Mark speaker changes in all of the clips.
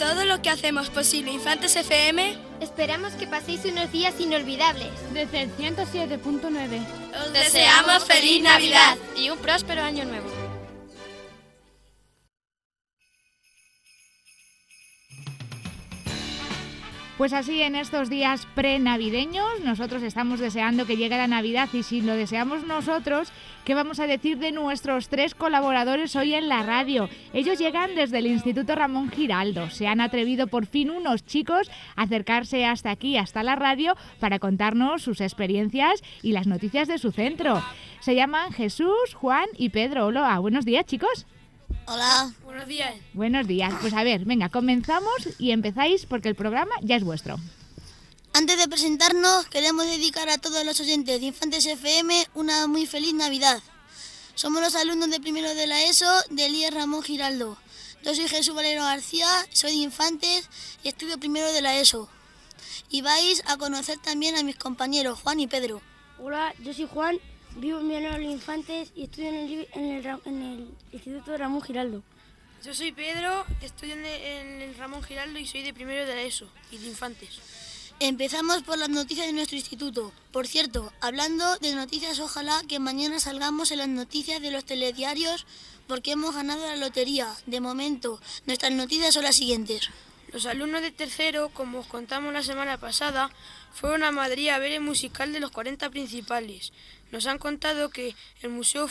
Speaker 1: todo lo que hacemos posible Infantes FM,
Speaker 2: esperamos que paséis unos días inolvidables.
Speaker 3: Desde el 107.9
Speaker 1: os deseamos feliz Navidad
Speaker 4: y un próspero año nuevo.
Speaker 3: Pues así, en estos días prenavideños, nosotros estamos deseando que llegue la Navidad, y si lo deseamos nosotros, ¿qué vamos a decir de nuestros 3 colaboradores hoy en la radio? Ellos llegan desde el Instituto Ramón Giraldo. Se han atrevido por fin unos chicos a acercarse hasta aquí, hasta la radio, para contarnos sus experiencias y las noticias de su centro. Se llaman Jesús, Juan y Pedro. Hola, buenos días, chicos.
Speaker 5: Hola.
Speaker 1: Buenos días.
Speaker 3: Buenos días. Pues a ver, venga, comenzamos y empezáis porque el programa ya es vuestro.
Speaker 5: Antes de presentarnos, queremos dedicar a todos los oyentes de Infantes FM una muy feliz Navidad. Somos los alumnos de primero de la ESO del IES Ramón Giraldo. Yo soy Jesús Valero García, soy de Infantes y estudio primero de la ESO. Y vais a conocer también a mis compañeros Juan y Pedro.
Speaker 6: Hola, yo soy Juan. Vivo en Villanueva de los Infantes y estudio en el Instituto Ramón Giraldo.
Speaker 1: Yo soy Pedro, estudio en el Ramón Giraldo y soy de primero de la ESO y de Infantes.
Speaker 5: Empezamos por las noticias de nuestro instituto. Por cierto, hablando de noticias, ojalá que mañana salgamos en las noticias de los telediarios porque hemos ganado la lotería. De momento, nuestras noticias son las siguientes.
Speaker 1: Los alumnos de tercero, como os contamos la semana pasada, fueron a Madrid a ver el musical de los 40 principales. Nos han contado que el museo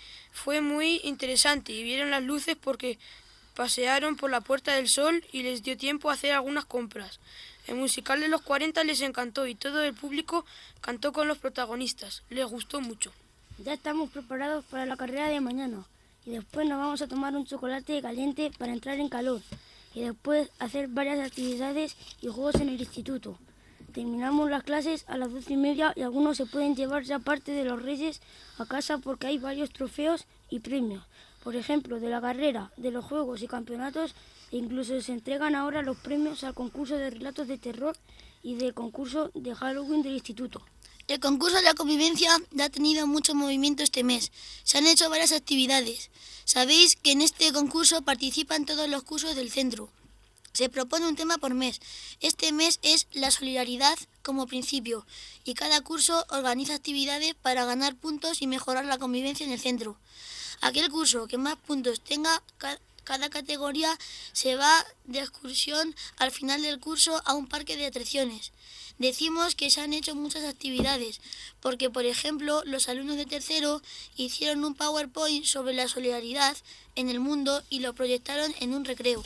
Speaker 1: fue muy interesante y vieron las luces porque pasearon por la Puerta del Sol y les dio tiempo a hacer algunas compras. El musical de los 40 les encantó y todo el público cantó con los protagonistas. Les gustó mucho.
Speaker 6: Ya estamos preparados para la carrera de mañana y después nos vamos a tomar un chocolate caliente para entrar en calor y después hacer varias actividades y juegos en el instituto. Terminamos las clases a las 12:30 y algunos se pueden llevar ya parte de los Reyes a casa porque hay varios trofeos y premios. Por ejemplo, de la carrera, de los juegos y campeonatos, e incluso se entregan ahora los premios al concurso de relatos de terror y del concurso de Halloween del instituto.
Speaker 5: El concurso de la convivencia ha tenido mucho movimiento este mes. Se han hecho varias actividades. Sabéis que en este concurso participan todos los cursos del centro. Se propone un tema por mes. Este mes es la solidaridad como principio y cada curso organiza actividades para ganar puntos y mejorar la convivencia en el centro. Aquel curso que más puntos tenga cada categoría se va de excursión al final del curso a un parque de atracciones. Decimos que se han hecho muchas actividades porque, por ejemplo, los alumnos de tercero hicieron un PowerPoint sobre la solidaridad en el mundo y lo proyectaron en un recreo.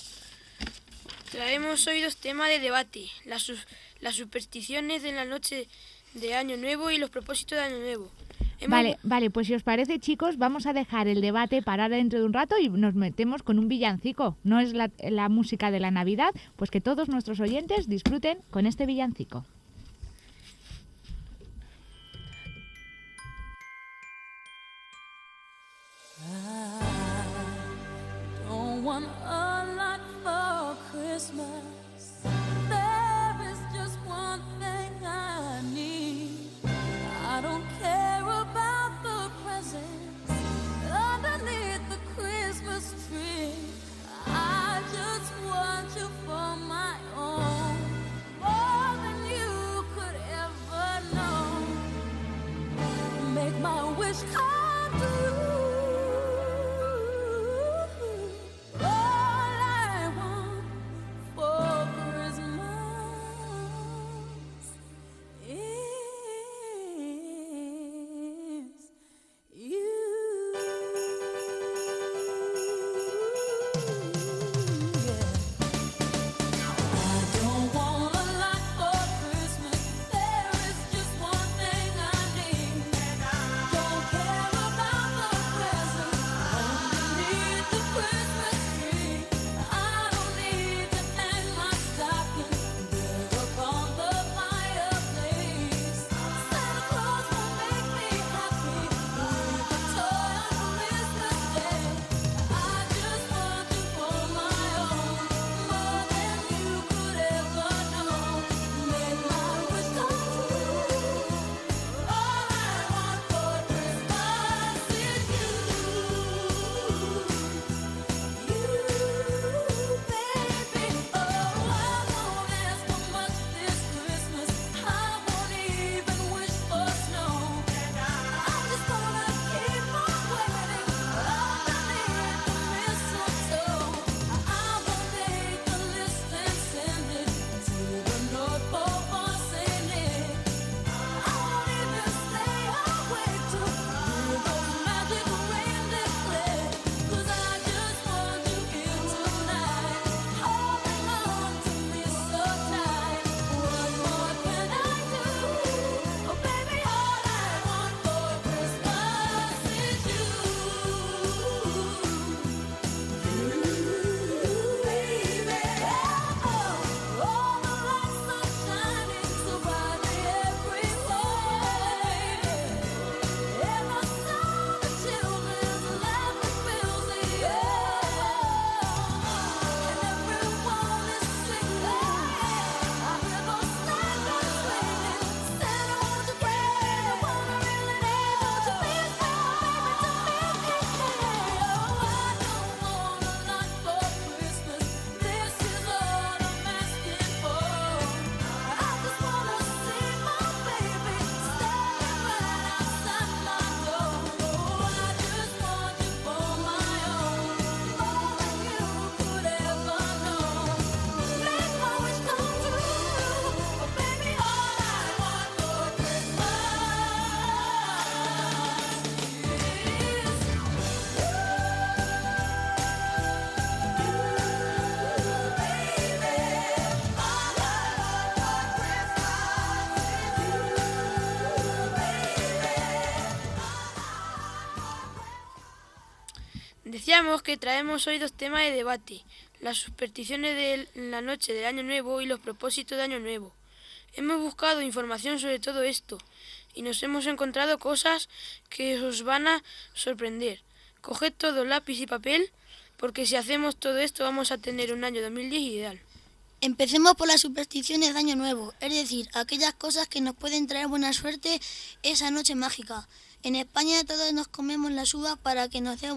Speaker 1: Traemos hoy 2 temas de debate, las supersticiones de la noche de Año Nuevo y los propósitos de Año Nuevo.
Speaker 3: Vale, pues si os parece, chicos, vamos a dejar el debate para dentro de un rato y nos metemos con un villancico. No es la música de la Navidad, pues que todos nuestros oyentes disfruten con este villancico.
Speaker 1: decíamos que traemos hoy 2 temas de debate: las supersticiones de la noche del Año Nuevo y los propósitos de Año Nuevo. Hemos buscado información sobre todo esto y nos hemos encontrado cosas que os van a sorprender. Coged todo lápiz y papel, porque si hacemos todo esto vamos a tener un año 2010 ideal.
Speaker 5: Empecemos por las supersticiones de Año Nuevo, es decir, aquellas cosas que nos pueden traer buena suerte esa noche mágica. En España todos nos comemos las uvas para que nos dé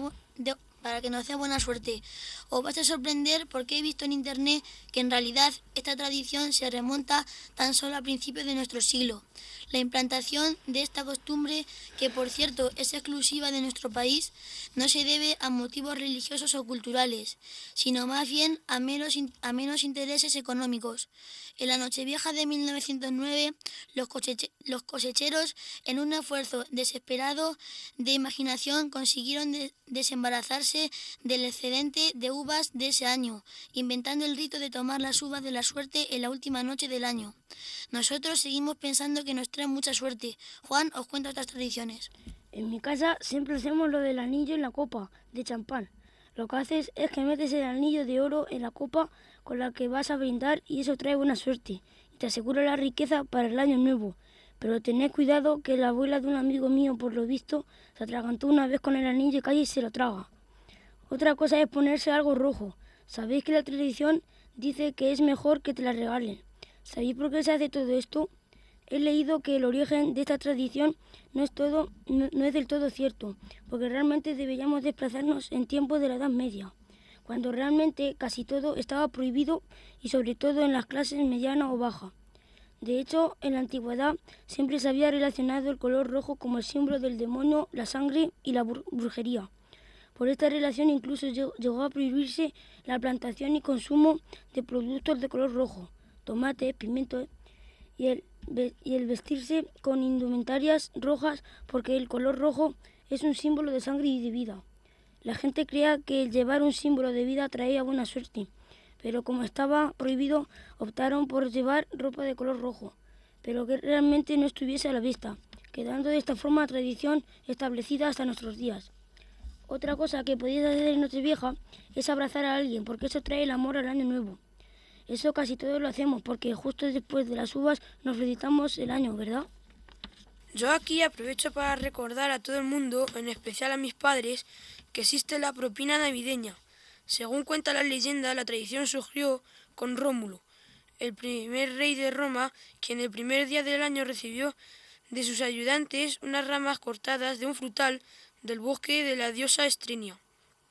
Speaker 5: buena suerte. Os vais a sorprender porque he visto en internet que en realidad esta tradición se remonta tan solo a principios de nuestro siglo. La implantación de esta costumbre, que por cierto es exclusiva de nuestro país, no se debe a motivos religiosos o culturales, sino más bien a menos intereses económicos. En la Nochevieja de 1909, los cosecheros, en un esfuerzo desesperado de imaginación, consiguieron desembarazarse del excedente de uvas de ese año, inventando el rito de tomar las uvas de la suerte en la última noche del año. Nosotros seguimos pensando que nos trae mucha suerte. Juan os cuenta otras tradiciones.
Speaker 6: En mi casa siempre hacemos lo del anillo en la copa de champán. Lo que haces es que metes el anillo de oro en la copa con la que vas a brindar y eso trae buena suerte y te asegura la riqueza para el año nuevo. Pero tened cuidado que la abuela de un amigo mío, por lo visto, se atragantó una vez con el anillo y casi se lo traga. Otra cosa es ponerse algo rojo. Sabéis que la tradición dice que es mejor que te la regalen. ¿Sabéis por qué se hace todo esto? He leído que el origen de esta tradición no es del todo cierto, porque realmente deberíamos desplazarnos en tiempos de la Edad Media, cuando realmente casi todo estaba prohibido y sobre todo en las clases mediana o baja. De hecho, en la antigüedad siempre se había relacionado el color rojo como el símbolo del demonio, la sangre y la brujería. Por esta relación incluso llegó a prohibirse la plantación y consumo de productos de color rojo, tomate, pimiento y el vestirse con indumentarias rojas, porque el color rojo es un símbolo de sangre y de vida. La gente creía que el llevar un símbolo de vida traía buena suerte, pero como estaba prohibido, optaron por llevar ropa de color rojo, pero que realmente no estuviese a la vista, quedando de esta forma la tradición establecida hasta nuestros días. Otra cosa que podéis hacer en Nochevieja es abrazar a alguien, porque eso trae el amor al año nuevo. Eso casi todos lo hacemos, porque justo después de las uvas nos felicitamos el año, ¿verdad?
Speaker 1: Yo aquí aprovecho para recordar a todo el mundo, en especial a mis padres, que existe la propina navideña. Según cuenta la leyenda, la tradición surgió con Rómulo, el primer rey de Roma, quien el primer día del año recibió de sus ayudantes unas ramas cortadas de un frutal del bosque de la diosa Estrenia.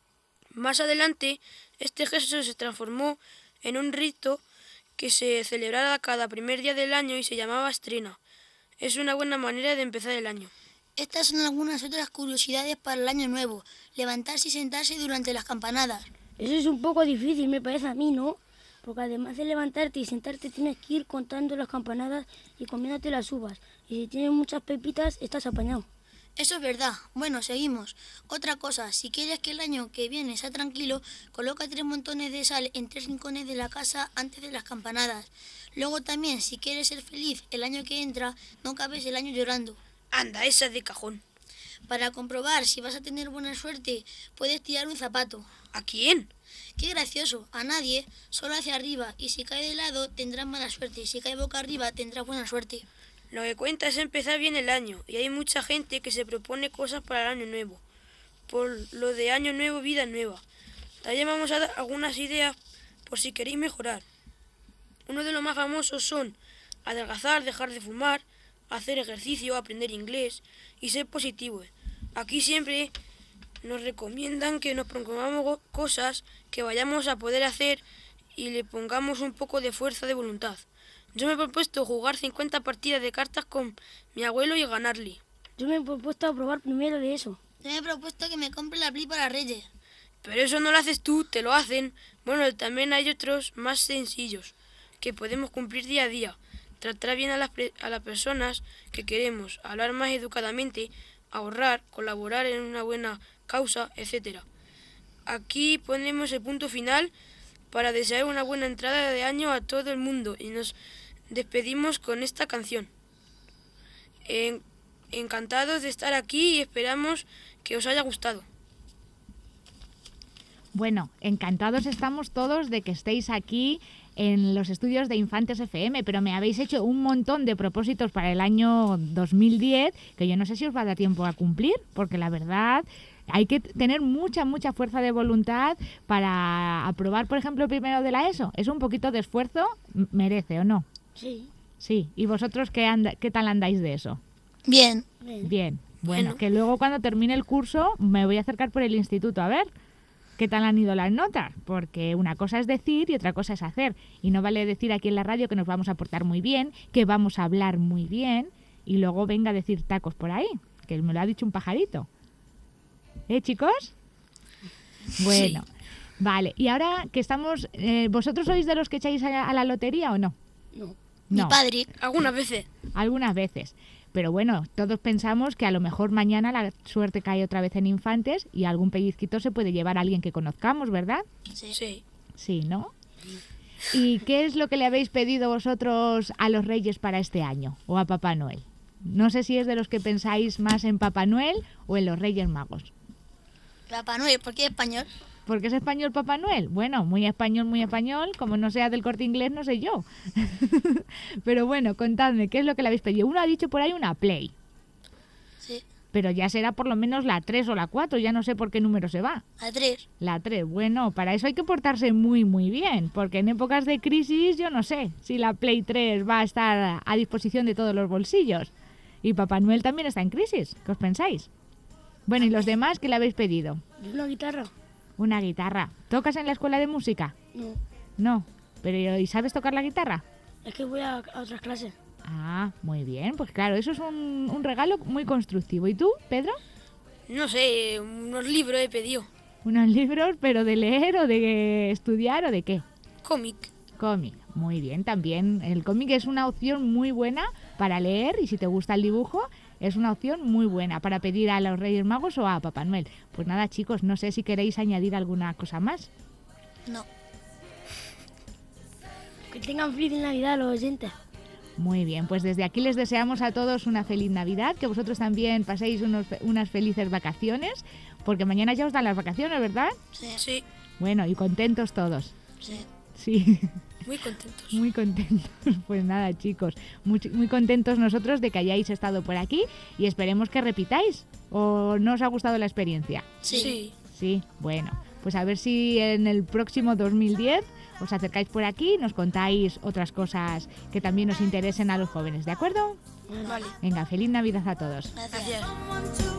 Speaker 1: Más adelante, este gesto se transformó en un rito que se celebraba cada primer día del año y se llamaba estrena. Es una buena manera de empezar el año.
Speaker 5: Estas son algunas otras curiosidades para el año nuevo. Levantarse y sentarse durante las campanadas.
Speaker 6: Eso es un poco difícil, me parece a mí, ¿no? Porque además de levantarte y sentarte tienes que ir contando las campanadas y comiéndote las uvas. Y si tienes muchas pepitas, estás apañado.
Speaker 5: Eso es verdad. Bueno, seguimos. Otra cosa, si quieres que el año que viene sea tranquilo, coloca 3 montones de sal en 3 rincones de la casa antes de las campanadas. Luego también, si quieres ser feliz el año que entra, no acabes el año llorando.
Speaker 1: Anda, esa es de cajón.
Speaker 5: Para comprobar si vas a tener buena suerte, puedes tirar un zapato.
Speaker 1: ¿A quién?
Speaker 5: ¡Qué gracioso! A nadie, solo hacia arriba. Y si cae de lado, tendrás mala suerte. Y si cae boca arriba, tendrás buena suerte.
Speaker 1: Lo que cuenta es empezar bien el año, y hay mucha gente que se propone cosas para el año nuevo. Por lo de año nuevo, vida nueva. También vamos a dar algunas ideas por si queréis mejorar. Uno de los más famosos son adelgazar, dejar de fumar, hacer ejercicio, aprender inglés y ser positivos. Aquí siempre nos recomiendan que nos propongamos cosas que vayamos a poder hacer y le pongamos un poco de fuerza de voluntad. Yo me he propuesto jugar 50 partidas de cartas con mi abuelo y ganarle.
Speaker 6: Yo me he propuesto probar primero de eso.
Speaker 5: Yo me he propuesto que me compre la Play para Reyes.
Speaker 1: Pero eso no lo haces tú, te lo hacen. Bueno, también hay otros más sencillos que podemos cumplir día a día. Tratar bien a las personas que queremos, hablar más educadamente, ahorrar, colaborar en una buena causa, etc. Aquí ponemos el punto final para desear una buena entrada de año a todo el mundo y nos despedimos con esta canción. Encantados de estar aquí y esperamos que os haya gustado.
Speaker 3: Bueno, encantados estamos todos de que estéis aquí en los estudios de Infantes FM, pero me habéis hecho un montón de propósitos para el año 2010 que yo no sé si os va a dar tiempo a cumplir, porque la verdad hay que tener mucha fuerza de voluntad para aprobar, por ejemplo, el primero de la ESO. Es un poquito de esfuerzo, merece, ¿o no?
Speaker 6: Sí.
Speaker 3: Sí. ¿Y vosotros qué tal andáis de eso?
Speaker 5: Bien.
Speaker 3: Bien. Bueno, que luego cuando termine el curso me voy a acercar por el instituto a ver qué tal han ido las notas, porque una cosa es decir y otra cosa es hacer. Y no vale decir aquí en la radio que nos vamos a portar muy bien, que vamos a hablar muy bien y luego venga a decir tacos por ahí, que me lo ha dicho un pajarito. Chicos? Bueno, sí. Vale. Y ahora que estamos... ¿vosotros sois de los que echáis a la lotería o no?
Speaker 6: No.
Speaker 5: Mi padre.
Speaker 1: Algunas veces.
Speaker 3: Algunas veces. Pero bueno, todos pensamos que a lo mejor mañana la suerte cae otra vez en Infantes y algún pellizquito se puede llevar a alguien que conozcamos, ¿verdad?
Speaker 1: Sí.
Speaker 3: Sí, ¿no? ¿Y qué es lo que le habéis pedido vosotros a los Reyes para este año o a Papá Noel? No sé si es de los que pensáis más en Papá Noel o en los Reyes Magos.
Speaker 5: Papá Noel, ¿por qué español?
Speaker 3: ¿Por qué es español Papá Noel? Bueno, muy español, como no sea del Corte Inglés no sé yo. Pero bueno, contadme, ¿qué es lo que le habéis pedido? Uno ha dicho por ahí una Play.
Speaker 5: Sí.
Speaker 3: Pero ya será por lo menos la 3 o la 4, ya no sé por qué número se va.
Speaker 5: La 3.
Speaker 3: La 3, bueno, para eso hay que portarse muy bien, porque en épocas de crisis yo no sé si la Play 3 va a estar a disposición de todos los bolsillos. Y Papá Noel también está en crisis, ¿qué os pensáis? Bueno, ¿y los demás qué le habéis pedido?
Speaker 6: Una guitarra.
Speaker 3: Una guitarra. ¿Tocas en la escuela de música?
Speaker 6: No.
Speaker 3: No, pero ¿y sabes tocar la guitarra?
Speaker 6: Es que voy a otras clases.
Speaker 3: Ah, muy bien, pues claro, eso es un regalo muy constructivo. ¿Y tú, Pedro?
Speaker 1: No sé, unos libros he pedido.
Speaker 3: Unos libros, pero de leer o de estudiar o de qué.
Speaker 1: Cómic.
Speaker 3: Cómic, muy bien, también. El cómic es una opción muy buena para leer y si te gusta el dibujo, es una opción muy buena para pedir a los Reyes Magos o a Papá Noel. Pues nada, chicos, no sé si queréis añadir alguna cosa más.
Speaker 5: No.
Speaker 6: Que tengan feliz Navidad los oyentes.
Speaker 3: Muy bien, pues desde aquí les deseamos a todos una feliz Navidad, que vosotros también paséis unas felices vacaciones, porque mañana ya os dan las vacaciones, ¿verdad?
Speaker 1: Sí.
Speaker 3: Bueno, y contentos todos.
Speaker 5: Sí.
Speaker 3: Sí.
Speaker 1: Muy contentos.
Speaker 3: Muy contentos. Pues nada, chicos, muy contentos nosotros de que hayáis estado por aquí y esperemos que repitáis. ¿O no os ha gustado la experiencia?
Speaker 1: Sí.
Speaker 3: Sí, bueno, pues a ver si en el próximo 2010 os acercáis por aquí y nos contáis otras cosas que también os interesen a los jóvenes, ¿de acuerdo?
Speaker 1: Vale.
Speaker 3: Venga, feliz Navidad a todos.
Speaker 5: Gracias.
Speaker 1: Gracias.